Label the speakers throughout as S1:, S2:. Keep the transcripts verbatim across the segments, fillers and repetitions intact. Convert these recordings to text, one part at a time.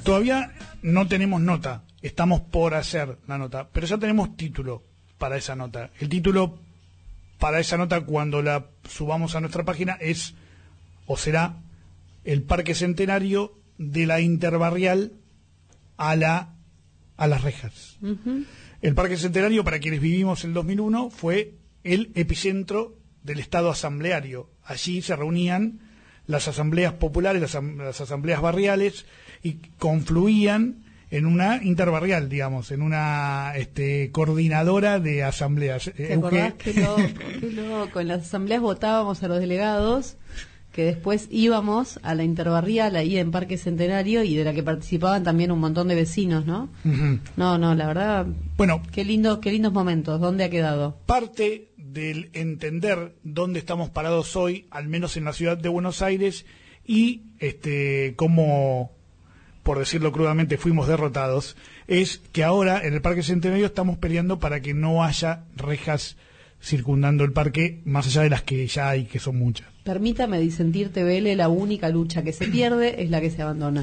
S1: Todavía no tenemos nota, estamos por hacer la nota, pero ya tenemos título para esa nota. El título para esa nota, cuando la subamos a nuestra página, es o será el Parque Centenario de la Interbarrial a la a las rejas. Uh-huh. El Parque Centenario, para quienes vivimos el dos mil uno, fue el epicentro del Estado asambleario. Allí se reunían las asambleas populares, las, las asambleas barriales, y confluían en una interbarrial, digamos, en una este, coordinadora de asambleas.
S2: ¿Te acordás? Qué loco, qué loco. En las asambleas votábamos a los delegados, que después íbamos a la interbarrial ahí en Parque Centenario, y de la que participaban también un montón de vecinos, ¿no? Uh-huh. No, no, la verdad, bueno, qué lindo, qué lindos momentos. ¿Dónde ha quedado?
S1: Parte del entender dónde estamos parados hoy, al menos en la ciudad de Buenos Aires, y este cómo, por decirlo crudamente, fuimos derrotados, es que ahora en el Parque Centenario estamos peleando para que no haya rejas circundando el parque, más allá de las que ya hay, que son muchas.
S2: Permítame disentirte, Vélez, la única lucha que se pierde es la que se abandona.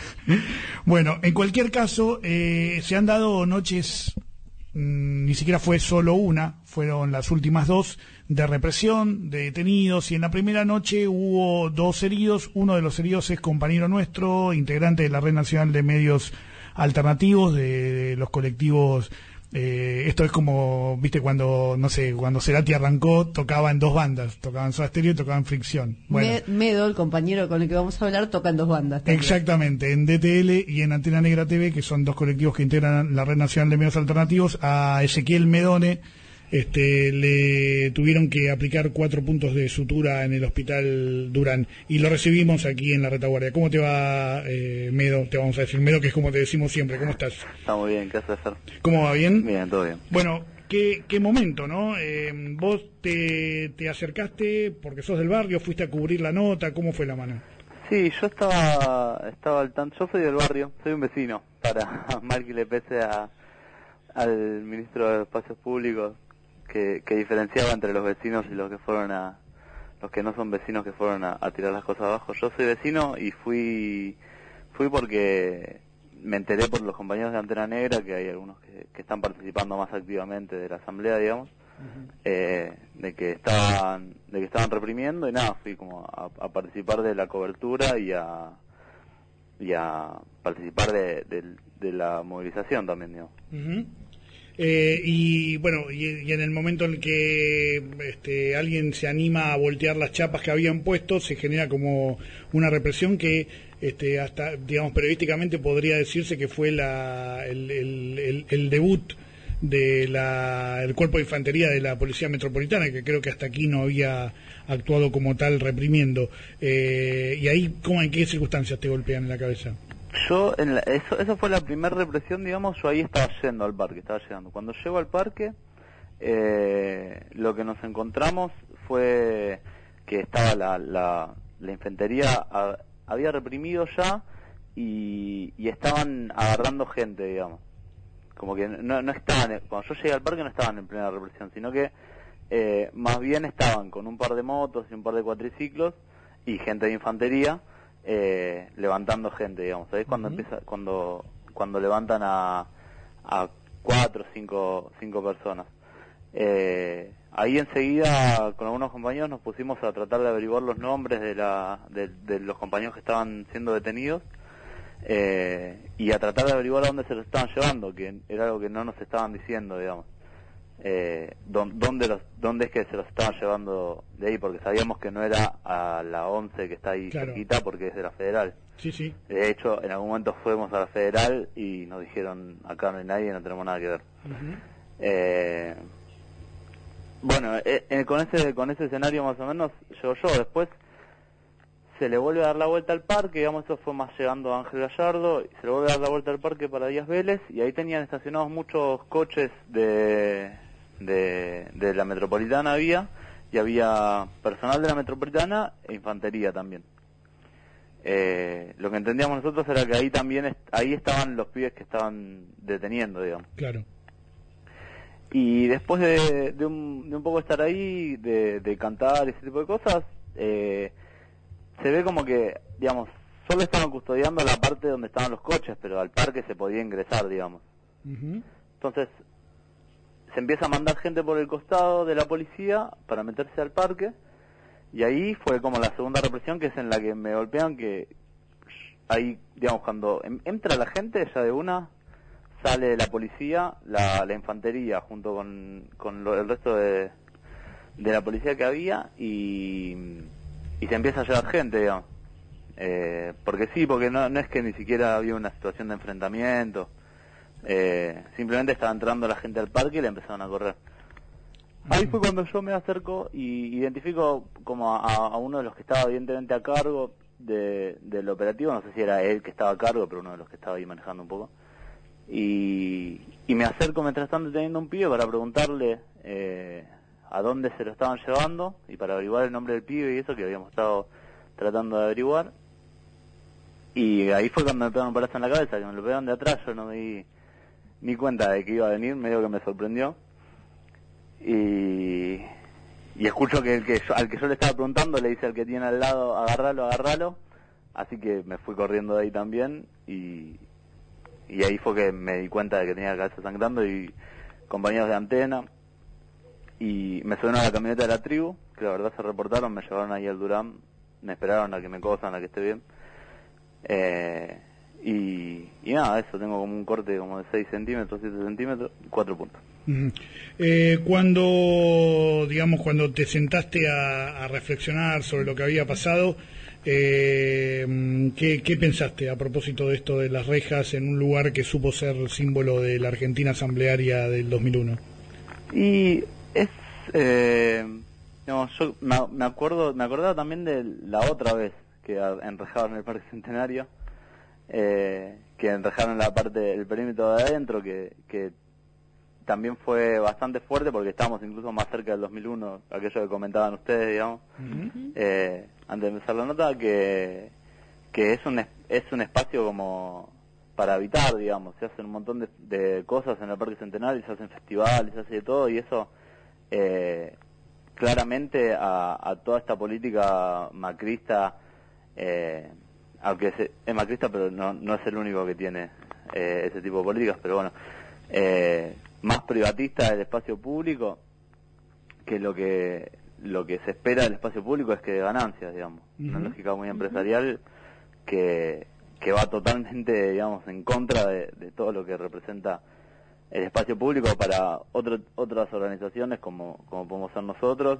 S1: Bueno, en cualquier caso, eh, se han dado noches, mmm, ni siquiera fue solo una, fueron las últimas dos, de represión, de detenidos, y en la primera noche hubo dos heridos. Uno de los heridos es compañero nuestro, integrante de la Red Nacional de Medios Alternativos, de, de los colectivos. Eh, esto es como, viste, cuando, no sé, cuando Cerati arrancó, tocaba en dos bandas, tocaba en Soda Stereo y tocaba en Fricción. Bueno,
S2: Me, Medo, el compañero con el que vamos a hablar, toca en dos bandas también.
S1: Exactamente, en D T L y en Antena Negra T V, que son dos colectivos que integran la Red Nacional de Medios Alternativos. A Ezequiel Medone este, le tuvieron que aplicar cuatro puntos de sutura en el Hospital Durán, y lo recibimos aquí en la retaguardia. ¿Cómo te va, eh, Medo? Te vamos a decir Medo, que es como te decimos siempre. ¿Cómo estás?
S3: Está muy bien, ¿qué haces, Fer?
S1: ¿Cómo va? ¿Bien?
S3: Bien, todo bien.
S1: Bueno, qué, qué momento, ¿no? Eh, vos te, te acercaste porque sos del barrio, fuiste a cubrir la nota. ¿Cómo fue la mano?
S3: Sí, yo estaba estaba al tanto. Yo soy del barrio, soy un vecino, para mal que le pese a, al ministro de Espacios Públicos, que, que diferenciaba entre los vecinos y los que fueron a, los que no son vecinos, que fueron a, a tirar las cosas abajo. Yo soy vecino y fui fui porque me enteré por los compañeros de Antena Negra que hay algunos que, que están participando más activamente de la asamblea, digamos, uh-huh. eh, de que estaban de que estaban reprimiendo, y nada, fui como a, a participar de la cobertura y a y a participar de, de, de la movilización también, digamos.
S1: Uh-huh. Eh, y bueno, y, y en el momento en que este, alguien se anima a voltear las chapas que habían puesto, se genera como una represión que este, hasta, digamos, periodísticamente podría decirse que fue la, el, el, el, el debut de la, el cuerpo de infantería de la Policía Metropolitana, que creo que hasta aquí no había actuado como tal reprimiendo. Eh, y ahí, ¿cómo, en qué circunstancias te golpean en la cabeza?
S3: Yo, en la, eso, eso fue la primera represión, digamos. Yo ahí estaba yendo al parque, estaba llegando. Cuando llego al parque, eh, lo que nos encontramos fue que estaba la, la, la infantería, a, había reprimido ya, y, y estaban agarrando gente, digamos. Como que no, no estaban, cuando yo llegué al parque no estaban en plena represión, sino que eh, más bien estaban con un par de motos y un par de cuatriciclos y gente de infantería, Eh, levantando gente, digamos. ¿Sabés? Cuando uh-huh. empieza, cuando cuando levantan a a cuatro, cinco, cinco personas. Eh, ahí enseguida con algunos compañeros nos pusimos a tratar de averiguar los nombres de la de, de los compañeros que estaban siendo detenidos, eh, y a tratar de averiguar a dónde se los estaban llevando, que era algo que no nos estaban diciendo, digamos. Eh, dónde los dónde es que se los estaban llevando de ahí, porque sabíamos que no era a la once que está ahí, claro, cerquita, porque es de la Federal.
S1: Sí, sí.
S3: De hecho, en algún momento fuimos a la Federal y nos dijeron, acá no hay nadie, no tenemos nada que ver. Uh-huh. eh, bueno, eh, eh, con ese con ese escenario más o menos llego yo. Después se le vuelve a dar la vuelta al parque, digamos, eso fue más llegando a Ángel Gallardo, y se le vuelve a dar la vuelta al parque para Díaz Vélez, y ahí tenían estacionados muchos coches de de, de la Metropolitana había, y había personal de la Metropolitana e infantería también. Eh, lo que entendíamos nosotros era que ahí también est- ahí estaban los pibes que estaban deteniendo, digamos.
S1: Claro.
S3: Y después de, de, un, de un poco estar ahí, de, de cantar y ese tipo de cosas, eh, se ve como que, digamos, solo estaban custodiando la parte donde estaban los coches, pero al parque se podía ingresar, digamos.
S1: Uh-huh.
S3: Entonces, se empieza a mandar gente por el costado de la policía para meterse al parque, y ahí fue como la segunda represión, que es en la que me golpean, que ahí, digamos, cuando entra la gente, ya de una, sale la policía, la, la infantería, junto con, con lo, el resto de, de la policía que había, y, y se empieza a llevar gente, digamos. Eh, porque sí, porque no, no es que ni siquiera había una situación de enfrentamiento, eh, simplemente estaba entrando la gente al parque y le empezaron a correr. Ahí fue cuando yo me acerco y identifico como a, a uno de los que estaba evidentemente a cargo de, del operativo, no sé si era él que estaba a cargo, pero uno de los que estaba ahí manejando un poco. Y, y me acerco mientras están deteniendo un pibe para preguntarle eh, a dónde se lo estaban llevando y para averiguar el nombre del pibe y eso que habíamos estado tratando de averiguar. Y ahí fue cuando me pegaron un palazo en la cabeza, que me lo pegaron de atrás, yo no me di ni cuenta de que iba a venir, medio que me sorprendió. Y, y escucho que el que yo, al que yo le estaba preguntando le dice al que tiene al lado, agarralo, agarralo, así que me fui corriendo de ahí también y, y ahí fue que me di cuenta de que tenía la cabeza sangrando y compañeros de antena y me subieron a la camioneta de la tribu, que la verdad se reportaron, me llevaron ahí al Durán, me esperaron a que me cosan, a que esté bien. Eh, y, y nada, eso, tengo como un corte como de seis centímetros, siete centímetros, cuatro puntos.
S1: Uh-huh. Eh, cuando, digamos, cuando te sentaste a, a reflexionar sobre lo que había pasado, eh, ¿qué, ¿qué pensaste a propósito de esto de las rejas en un lugar que supo ser símbolo de la Argentina asamblearia del dos mil uno?
S3: Y es, eh, no, yo me, me acuerdo, me acordaba también de la otra vez que enrejaron el Parque Centenario, eh, que enrejaron la parte del perímetro de adentro, que, que también fue bastante fuerte porque estábamos incluso más cerca del dos mil uno, aquello que comentaban ustedes, digamos, uh-huh. eh, antes de empezar la nota, que, que es un es un espacio como para habitar, digamos, se hacen un montón de, de cosas en el Parque Centenario, se hacen festivales, se hace de todo, y eso eh, claramente a, a toda esta política macrista, eh, aunque es, es macrista, pero no, no es el único que tiene eh, ese tipo de políticas, pero bueno, eh, más privatista del espacio público, que lo que lo que se espera del espacio público es que de ganancias, digamos, uh-huh. una lógica muy empresarial que, que va totalmente, digamos, en contra de, de todo lo que representa el espacio público para otro, otras organizaciones como, como podemos ser nosotros,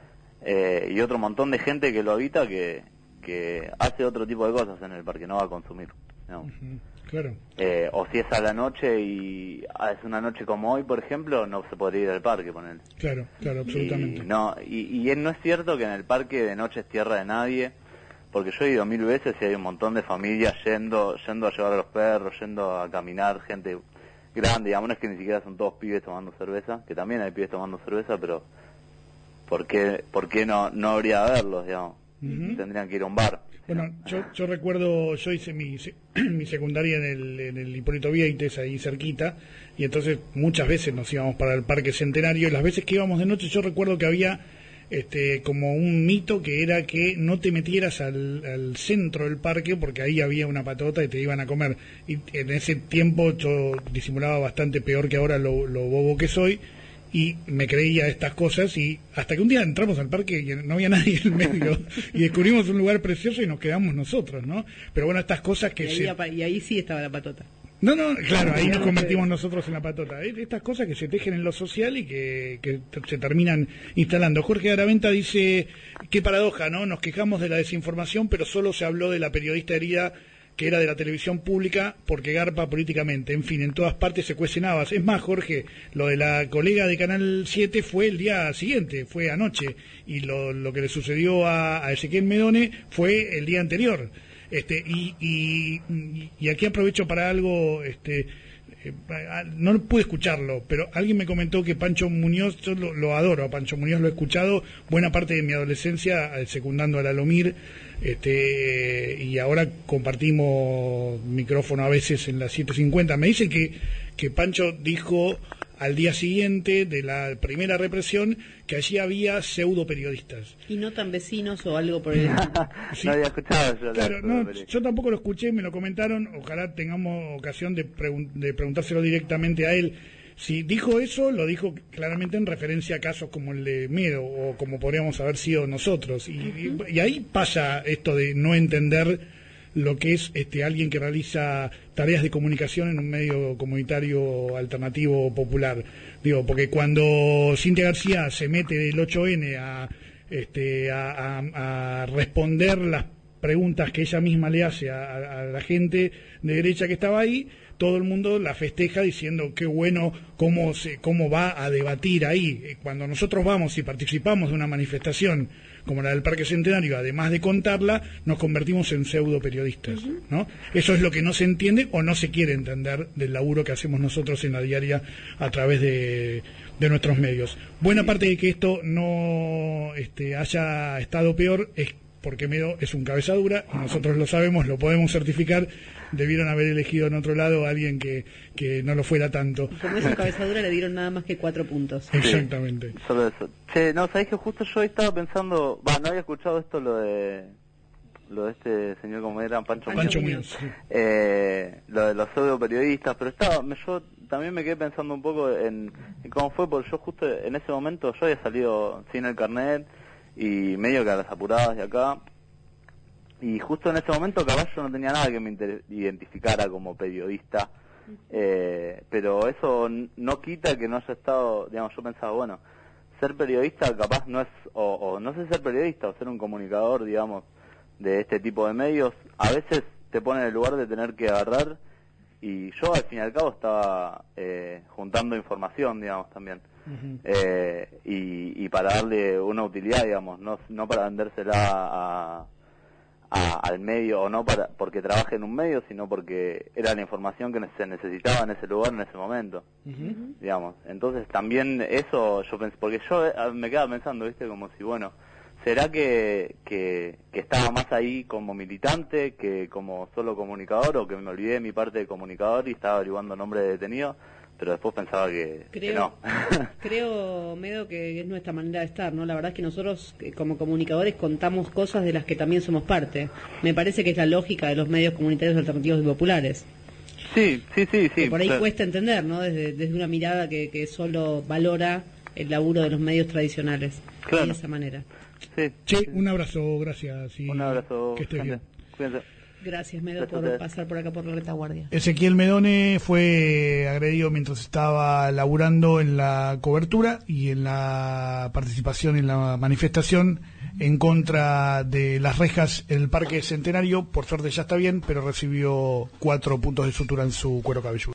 S3: eh, y otro montón de gente que lo habita que, que hace otro tipo de cosas en el parque, no va a consumir, digamos. Uh-huh.
S1: Claro.
S3: Eh, o si es a la noche y ah, es una noche como hoy, por ejemplo, no se podría ir al parque, ponele.
S1: Claro, claro, absolutamente.
S3: Y, no, y, y no es cierto que en el parque de noche es tierra de nadie, porque yo he ido mil veces y hay un montón de familias yendo, yendo a llevar a los perros, yendo a caminar, gente grande, digamos, no es que ni siquiera son todos pibes tomando cerveza, que también hay pibes tomando cerveza, pero ¿por qué, por qué no, no habría de haberlos, digamos? Uh-huh. Tendrían que ir a un bar.
S1: Bueno, yo, yo recuerdo, yo hice mi, mi secundaria en el, en el Hipólito Vieites, ahí cerquita, y entonces muchas veces nos íbamos para el Parque Centenario, y las veces que íbamos de noche yo recuerdo que había este como un mito que era que no te metieras al, al centro del parque porque ahí había una patota y te iban a comer, y en ese tiempo yo disimulaba bastante peor que ahora lo, lo bobo que soy, y me creía estas cosas, y hasta que un día entramos al parque y no había nadie en medio y descubrimos un lugar precioso y nos quedamos nosotros, ¿no? Pero bueno, estas cosas que...
S2: Y ahí, se... y ahí sí estaba la patota.
S1: No, no, claro, ahí nos convertimos nosotros en la patota. Estas cosas que se tejen en lo social y que, que se terminan instalando. Jorge Araventa dice, qué paradoja, ¿no? Nos quejamos de la desinformación, pero solo se habló de la periodista herida que era de la televisión pública porque garpa políticamente. En fin, en todas partes se cuecen habas. Es más, Jorge, lo de la colega de Canal siete fue el día siguiente, fue anoche, y lo, lo que le sucedió a, a Ezequiel Medone fue el día anterior. Este, y, y, y aquí aprovecho para algo, este, eh, no pude escucharlo, pero alguien me comentó que Pancho Muñoz, yo lo, lo adoro, a Pancho Muñoz lo he escuchado buena parte de mi adolescencia, secundando a la Lomir, este, y ahora compartimos micrófono a veces en las siete cincuenta. Me dice que, que Pancho dijo al día siguiente de la primera represión que allí había pseudo periodistas.
S2: Y no tan vecinos o algo por el estilo.
S1: Sí.
S3: No había escuchado yo.
S1: Claro, no, yo tampoco lo escuché, me lo comentaron, ojalá tengamos ocasión de, pregun- de preguntárselo directamente a él. Si dijo eso, lo dijo claramente en referencia a casos como el de Medo, o como podríamos haber sido nosotros. Y, uh-huh. y, y ahí pasa esto de no entender lo que es este alguien que realiza tareas de comunicación en un medio comunitario alternativo popular. Digo, porque cuando Cintia García se mete del ocho ene a, este, a, a, a responder las preguntas que ella misma le hace a, a la gente de derecha que estaba ahí, todo el mundo la festeja diciendo qué bueno, cómo, se, cómo va a debatir ahí. Cuando nosotros vamos y participamos de una manifestación como la del Parque Centenario, además de contarla, nos convertimos en pseudo periodistas, ¿no? Eso es lo que no se entiende o no se quiere entender del laburo que hacemos nosotros en la diaria a través de, de nuestros medios. Buena parte de que esto no este, haya estado peor es porque Medo es un cabezadura, y nosotros lo sabemos, lo podemos certificar. Debieron haber elegido en otro lado a alguien que, que no lo fuera tanto.
S2: Y como es un cabezadura, le dieron nada más que cuatro puntos.
S3: Sí,
S1: exactamente.
S3: Solo eso. Che, no, sabés que justo yo estaba pensando, va, no había escuchado esto, lo de lo de este señor, como era, Pancho,
S1: Pancho
S3: Muñoz,
S1: Muñoz, sí.
S3: eh, lo de los pseudo periodistas, pero estaba, me, yo también me quedé pensando un poco en, en cómo fue, porque yo justo en ese momento, yo había salido sin el carnet, y medio que a las apuradas de acá, y justo en ese momento capaz yo no tenía nada que me inter- identificara como periodista, eh, pero eso n- no quita que no haya estado, digamos, yo pensaba, bueno, ser periodista capaz no es, o, o no sé ser periodista o ser un comunicador, digamos, de este tipo de medios, a veces te pone en el lugar de tener que agarrar, y yo al fin y al cabo estaba eh, juntando información, digamos, también. Uh-huh. eh, y, y para darle una utilidad, digamos, no, no para vendérsela a, a, al medio, o no para porque trabaje en un medio, sino porque era la información que se necesitaba en ese lugar, en ese momento, uh-huh. digamos. Entonces también eso, yo pensé, porque yo me quedaba pensando, viste, como si, bueno, ¿será que, que, que estaba más ahí como militante que como solo comunicador, o que me olvidé de mi parte de comunicador y estaba averiguando nombre de detenido? Pero después pensaba que,
S2: creo,
S3: que no.
S2: Creo, Medo, que es nuestra manera de estar, ¿no? La verdad es que nosotros, como comunicadores, contamos cosas de las que también somos parte. Me parece que es la lógica de los medios comunitarios alternativos y populares.
S3: Sí, sí, sí, sí.
S2: Que por ahí
S3: claro.
S2: cuesta entender, ¿no? Desde, desde una mirada que, que solo valora el laburo de los medios tradicionales.
S3: Claro.
S2: De esa manera.
S3: Sí.
S1: Che, sí. Un abrazo, gracias. Y
S3: un abrazo.
S1: Que estés bien.
S3: Cuídense.
S2: Gracias, Medo, por pasar por acá por la retaguardia.
S1: Ezequiel Medone fue agredido mientras estaba laburando en la cobertura y en la participación en la manifestación en contra de las rejas en el Parque Centenario. Por suerte ya está bien, pero recibió cuatro puntos de sutura en su cuero cabelludo.